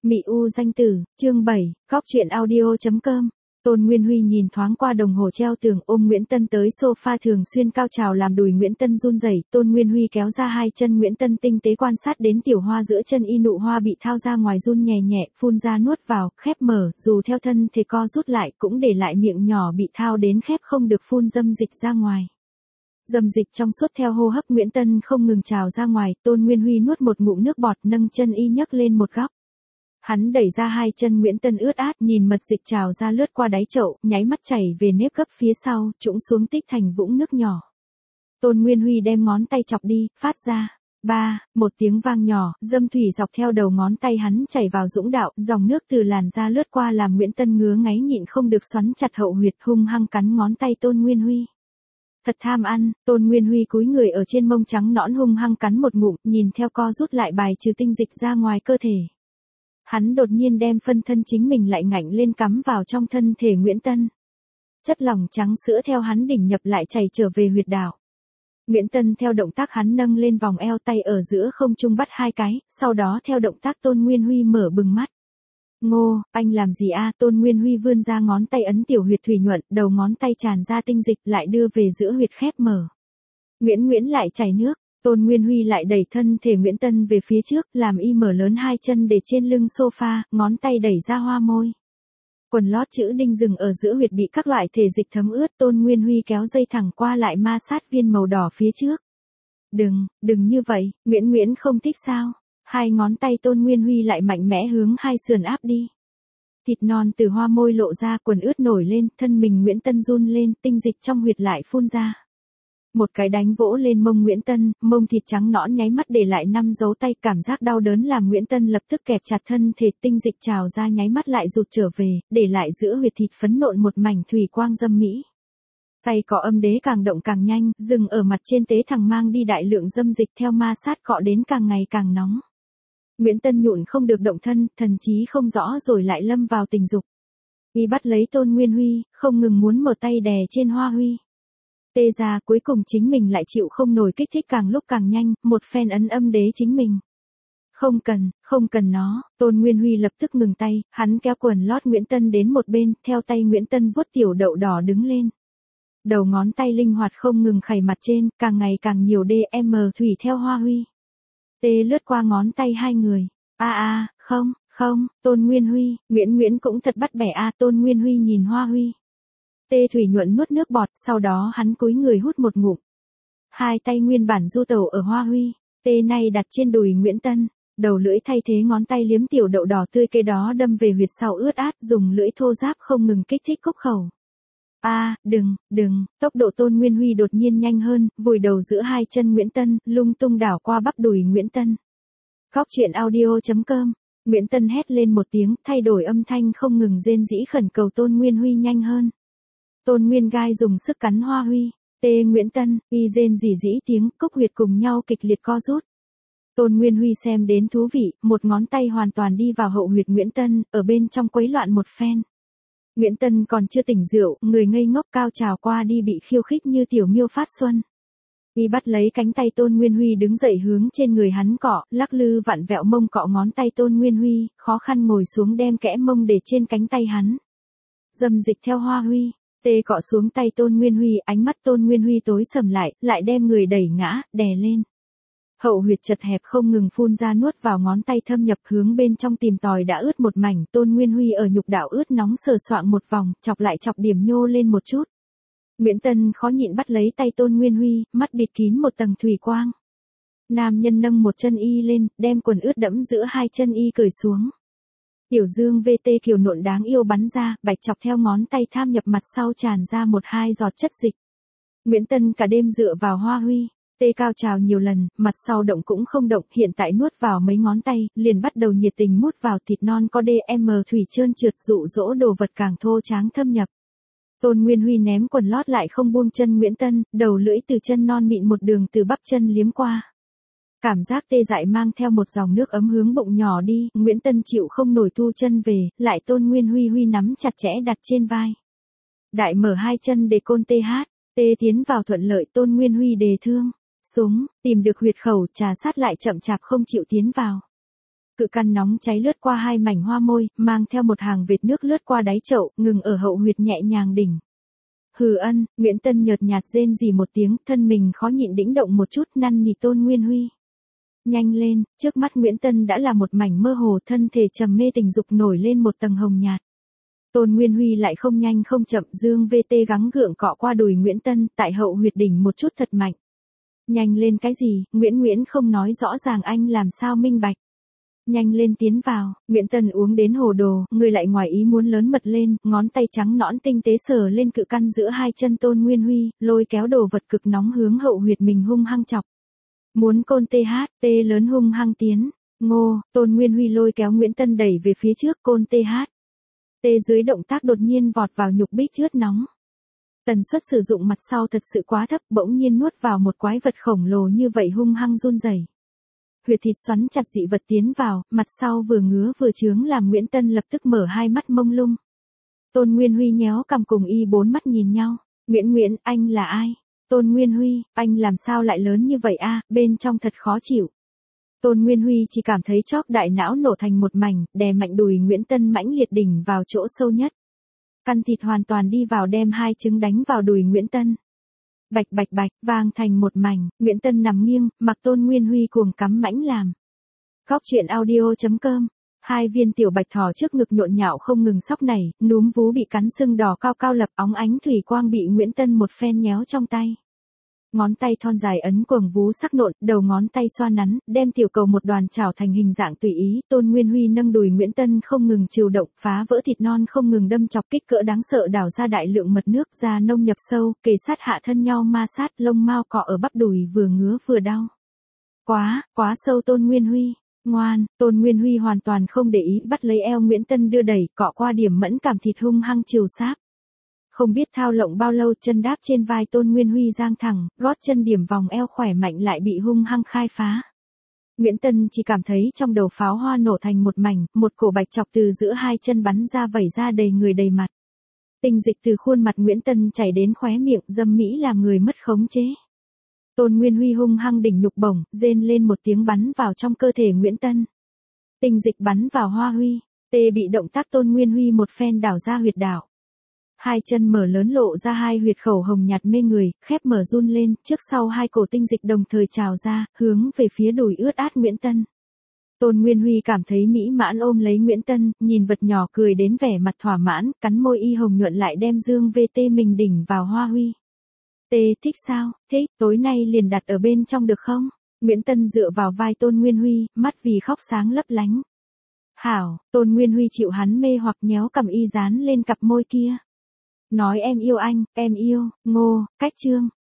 Mị U danh tử, chương 7, góc truyện audio.com. Tôn Nguyên Huy nhìn thoáng qua đồng hồ treo tường, ôm Nguyễn Tân tới sofa, thường xuyên cao trào làm đùi Nguyễn Tân run rẩy. Tôn Nguyên Huy kéo ra hai chân Nguyễn Tân, tinh tế quan sát đến tiểu hoa giữa chân y, nụ hoa bị thao ra ngoài run nhẹ nhẹ, phun ra nuốt vào, khép mở, dù theo thân thể co rút lại cũng để lại miệng nhỏ bị thao đến khép không được phun dâm dịch ra ngoài. Dâm dịch trong suốt theo hô hấp Nguyễn Tân không ngừng trào ra ngoài. Tôn Nguyên Huy nuốt một ngụm nước bọt, nâng chân y nhấc lên một góc. Hắn đẩy ra hai chân Nguyễn Tân ướt át, nhìn mật dịch trào ra lướt qua đáy chậu, nháy mắt chảy về nếp gấp phía sau, trũng xuống tích thành vũng nước nhỏ. Tôn Nguyên Huy đem ngón tay chọc đi, phát ra một tiếng vang nhỏ, dâm thủy dọc theo đầu ngón tay hắn chảy vào dũng đạo, dòng nước từ làn da lướt qua làm Nguyễn Tân ngứa ngáy nhịn không được xoắn chặt hậu huyệt, hung hăng cắn ngón tay Tôn Nguyên Huy. Thật tham ăn. Tôn Nguyên Huy cúi người ở trên mông trắng nõn hung hăng cắn một ngụm, nhìn theo co rút lại bài trừ tinh dịch ra ngoài cơ thể. Hắn đột nhiên đem phân thân chính mình lại ngạnh lên cắm vào trong thân thể Nguyễn Tân. Chất lỏng trắng sữa theo hắn đỉnh nhập lại chảy trở về huyệt đạo. Nguyễn Tân theo động tác hắn nâng lên vòng eo, tay ở giữa không trung bắt hai cái, sau đó theo động tác Tôn Nguyên Huy mở bừng mắt. Ngô, anh làm gì a? Tôn Nguyên Huy vươn ra ngón tay ấn tiểu huyệt thủy nhuận, đầu ngón tay tràn ra tinh dịch lại đưa về giữa huyệt khép mở. Nguyễn lại chảy nước. Tôn Nguyên Huy lại đẩy thân thể Nguyễn Tân về phía trước, làm y mở lớn hai chân để trên lưng sofa, ngón tay đẩy ra hoa môi. Quần lót chữ đinh dừng ở giữa huyệt bị các loại thể dịch thấm ướt. Tôn Nguyên Huy kéo dây thẳng qua lại ma sát viên màu đỏ phía trước. Đừng như vậy, Nguyễn không thích sao? Hai ngón tay Tôn Nguyên Huy lại mạnh mẽ hướng hai sườn áp đi. Thịt non từ hoa môi lộ ra, quần ướt nổi lên, thân mình Nguyễn Tân run lên, tinh dịch trong huyệt lại phun ra. Một cái đánh vỗ lên mông Nguyễn Tân, mông thịt trắng nõn nháy mắt để lại 5 dấu tay, cảm giác đau đớn làm Nguyễn Tân lập tức kẹp chặt thân thể, tinh dịch trào ra nháy mắt lại rụt trở về, để lại giữa huyệt thịt phấn nộn một mảnh thủy quang dâm mỹ. Tay cọ âm đế càng động càng nhanh, dừng ở mặt trên tế thẳng mang đi đại lượng dâm dịch theo ma sát cọ đến càng ngày càng nóng. Nguyễn Tân nhụn không được động thân, thần trí không rõ rồi lại lâm vào tình dục. Y bắt lấy Tôn Nguyên Huy, không ngừng muốn mở tay đè trên Hoa Huy. Tê ra, cuối cùng chính mình lại chịu không nổi kích thích càng lúc càng nhanh, một phen ấn âm đế chính mình. Không cần nó. Tôn Nguyên Huy lập tức ngừng tay, hắn kéo quần lót Nguyễn Tân đến một bên, theo tay Nguyễn Tân vuốt tiểu đậu đỏ đứng lên. Đầu ngón tay linh hoạt không ngừng khẩy mặt trên, càng ngày càng nhiều DM thủy theo Hoa Huy. Tê lướt qua ngón tay hai người. Không, Tôn Nguyên Huy, Nguyễn cũng thật bắt bẻ a. Tôn Nguyên Huy nhìn Hoa Huy. Tê thủy nhuận nuốt nước bọt, sau đó hắn cúi người hút một ngụm. Hai tay nguyên bản du tẩu ở Hoa Huy, tê này đặt trên đùi Nguyễn Tân, đầu lưỡi thay thế ngón tay liếm tiểu đậu đỏ tươi kế đó đâm về huyệt sau ướt át, dùng lưỡi thô ráp không ngừng kích thích cúc khẩu. Đừng, tốc độ Tôn Nguyên Huy đột nhiên nhanh hơn, vùi đầu giữa hai chân Nguyễn Tân, lung tung đảo qua bắp đùi Nguyễn Tân. Góc truyện audio.com. Nguyễn Tân hét lên một tiếng, thay đổi âm thanh không ngừng rên rỉ khẩn cầu Tôn Nguyên Huy nhanh hơn. Tôn Nguyên Gai dùng sức cắn Hoa Huy, tê Nguyễn Tân, y rên rỉ rỉ tiếng, cúc huyệt cùng nhau kịch liệt co rút. Tôn Nguyên Huy xem đến thú vị, một ngón tay hoàn toàn đi vào hậu huyệt Nguyễn Tân, ở bên trong quấy loạn một phen. Nguyễn Tân còn chưa tỉnh rượu, người ngây ngốc cao trào qua đi bị khiêu khích như tiểu miêu phát xuân. Y bắt lấy cánh tay Tôn Nguyên Huy đứng dậy hướng trên người hắn cọ, lắc lư vặn vẹo mông cọ ngón tay Tôn Nguyên Huy, khó khăn ngồi xuống đem kẽ mông để trên cánh tay hắn. Dâm dịch theo Hoa Huy. Tê cọ xuống tay Tôn Nguyên Huy, ánh mắt Tôn Nguyên Huy tối sầm lại đem người đẩy ngã, đè lên. Hậu huyệt chật hẹp không ngừng phun ra nuốt vào, ngón tay thâm nhập hướng bên trong tìm tòi đã ướt một mảnh. Tôn Nguyên Huy ở nhục đạo ướt nóng sờ soạng một vòng, chọc lại chọc điểm nhô lên một chút. Nguyễn Tân khó nhịn bắt lấy tay Tôn Nguyên Huy, mắt bịt kín một tầng thủy quang. Nam nhân nâng một chân y lên, đem quần ướt đẫm giữa hai chân y cởi xuống. Tiểu dương VT kiều nộn đáng yêu bắn ra, bạch chọc theo ngón tay tham nhập mặt sau tràn ra một hai giọt chất dịch. Nguyễn Tân cả đêm dựa vào Hoa Huy, tê cao trào nhiều lần, mặt sau động cũng không động, hiện tại nuốt vào mấy ngón tay, liền bắt đầu nhiệt tình mút vào thịt non có DM thủy trơn trượt, dụ dỗ đồ vật càng thô tráng thâm nhập. Tôn Nguyên Huy ném quần lót lại không buông chân Nguyễn Tân, đầu lưỡi từ chân non mịn một đường từ bắp chân liếm qua. Cảm giác tê dại mang theo một dòng nước ấm hướng bụng nhỏ đi, Nguyễn Tân chịu không nổi thu chân về, lại Tôn Nguyên Huy nắm chặt chẽ đặt trên vai. Đại mở hai chân để côn tê tiến vào thuận lợi, Tôn Nguyên Huy đề thương, súng, tìm được huyệt khẩu, trà sát lại chậm chạp không chịu tiến vào. cự căn nóng cháy lướt qua hai mảnh hoa môi, mang theo một hàng vệt nước lướt qua đáy chậu, ngừng ở hậu huyệt nhẹ nhàng đỉnh. Hừ ân, Nguyễn Tân nhợt nhạt rên rỉ một tiếng, thân mình khó nhịn đĩnh động một chút, năn nỉ Tôn Nguyên Huy. Nhanh lên, trước mắt Nguyễn Tân đã là một mảnh mơ hồ, thân thể trầm mê tình dục nổi lên một tầng hồng nhạt. Tôn Nguyên Huy lại không nhanh không chậm, dương VT gắng gượng cọ qua đùi Nguyễn Tân, tại hậu huyệt đỉnh một chút thật mạnh. Nhanh lên cái gì, Nguyễn không nói rõ ràng anh làm sao minh bạch. Nhanh lên tiến vào, Nguyễn Tân uống đến hồ đồ, người lại ngoài ý muốn lớn mật lên, ngón tay trắng nõn tinh tế sờ lên cự căn giữa hai chân Tôn Nguyên Huy, lôi kéo đồ vật cực nóng hướng hậu huyệt mình hung hăng chọc. Muốn côn TH, lớn hung hăng tiến, ngô, Tôn Nguyên Huy lôi kéo Nguyễn Tân đẩy về phía trước côn TH. Dưới động tác đột nhiên vọt vào nhục bích chướt nóng. Tần suất sử dụng mặt sau thật sự quá thấp, bỗng nhiên nuốt vào một quái vật khổng lồ như vậy hung hăng run rẩy. Huyệt thịt xoắn chặt dị vật tiến vào, mặt sau vừa ngứa vừa chướng làm Nguyễn Tân lập tức mở hai mắt mông lung. Tôn Nguyên Huy nhéo cằm cùng y bốn mắt nhìn nhau. Nguyễn, anh là ai? Tôn Nguyên Huy, anh làm sao lại lớn như vậy a? Bên trong thật khó chịu. Tôn Nguyên Huy chỉ cảm thấy chóp đại não nổ thành một mảnh, đè mạnh đùi Nguyễn Tân mãnh liệt đỉnh vào chỗ sâu nhất. Căn thịt hoàn toàn đi vào đem hai trứng đánh vào đùi Nguyễn Tân. Bạch bạch bạch, vang thành một mảnh, Nguyễn Tân nằm nghiêng, mặc Tôn Nguyên Huy cuồng cắm mãnh làm. Góc truyện audio.com. Hai viên tiểu bạch thỏ trước ngực nhộn nhạo không ngừng sóc nảy, núm vú bị cắn sưng đỏ cao cao lập, óng ánh thủy quang bị Nguyễn Tân một phen nhéo trong tay. Ngón tay thon dài ấn quầng vú sắc nộn, đầu ngón tay xoa nắn, đem tiểu cầu một đoàn chảo thành hình dạng tùy ý. Tôn Nguyên Huy nâng đùi Nguyễn Tân không ngừng chịu động, phá vỡ thịt non không ngừng đâm chọc, kích cỡ đáng sợ đảo ra đại lượng mật nước, da nông nhập sâu, kề sát hạ thân nhau ma sát, lông mao cọ ở bắp đùi vừa ngứa vừa đau. Quá sâu Tôn Nguyên Huy. Ngoan, Tôn Nguyên Huy hoàn toàn không để ý, bắt lấy eo Nguyễn Tân đưa đẩy, cọ qua điểm mẫn cảm thịt hung hăng chiều sáp. Không biết thao lộng bao lâu, chân đáp trên vai Tôn Nguyên Huy giang thẳng, gót chân điểm vòng eo khỏe mạnh lại bị hung hăng khai phá. Nguyễn Tân chỉ cảm thấy trong đầu pháo hoa nổ thành một mảnh, một cổ bạch chọc từ giữa hai chân bắn ra vẩy ra đầy người đầy mặt. Tinh dịch từ khuôn mặt Nguyễn Tân chảy đến khóe miệng, dâm mỹ làm người mất khống chế. Tôn Nguyên Huy hung hăng đỉnh nhục bổng, rên lên một tiếng bắn vào trong cơ thể Nguyễn Tân. Tinh dịch bắn vào hoa huy, bị động tác Tôn Nguyên Huy một phen đảo ra huyệt đảo. Hai chân mở lớn lộ ra hai huyệt khẩu hồng nhạt mê người, khép mở run lên, trước sau hai cổ tinh dịch đồng thời trào ra, hướng về phía đùi ướt át Nguyễn Tân. Tôn Nguyên Huy cảm thấy mỹ mãn ôm lấy Nguyễn Tân, nhìn vật nhỏ cười đến vẻ mặt thỏa mãn, cắn môi y hồng nhuận lại đem dương VT mình đỉnh vào hoa huy. Thích sao, thích, tối nay liền đặt ở bên trong được không? Nguyễn Tân dựa vào vai Tôn Nguyên Huy, mắt vì khóc sáng lấp lánh. Hảo, Tôn Nguyên Huy chịu hắn mê hoặc nhéo cầm y dán lên cặp môi kia. Nói em yêu anh, em yêu, ngô, cách chương.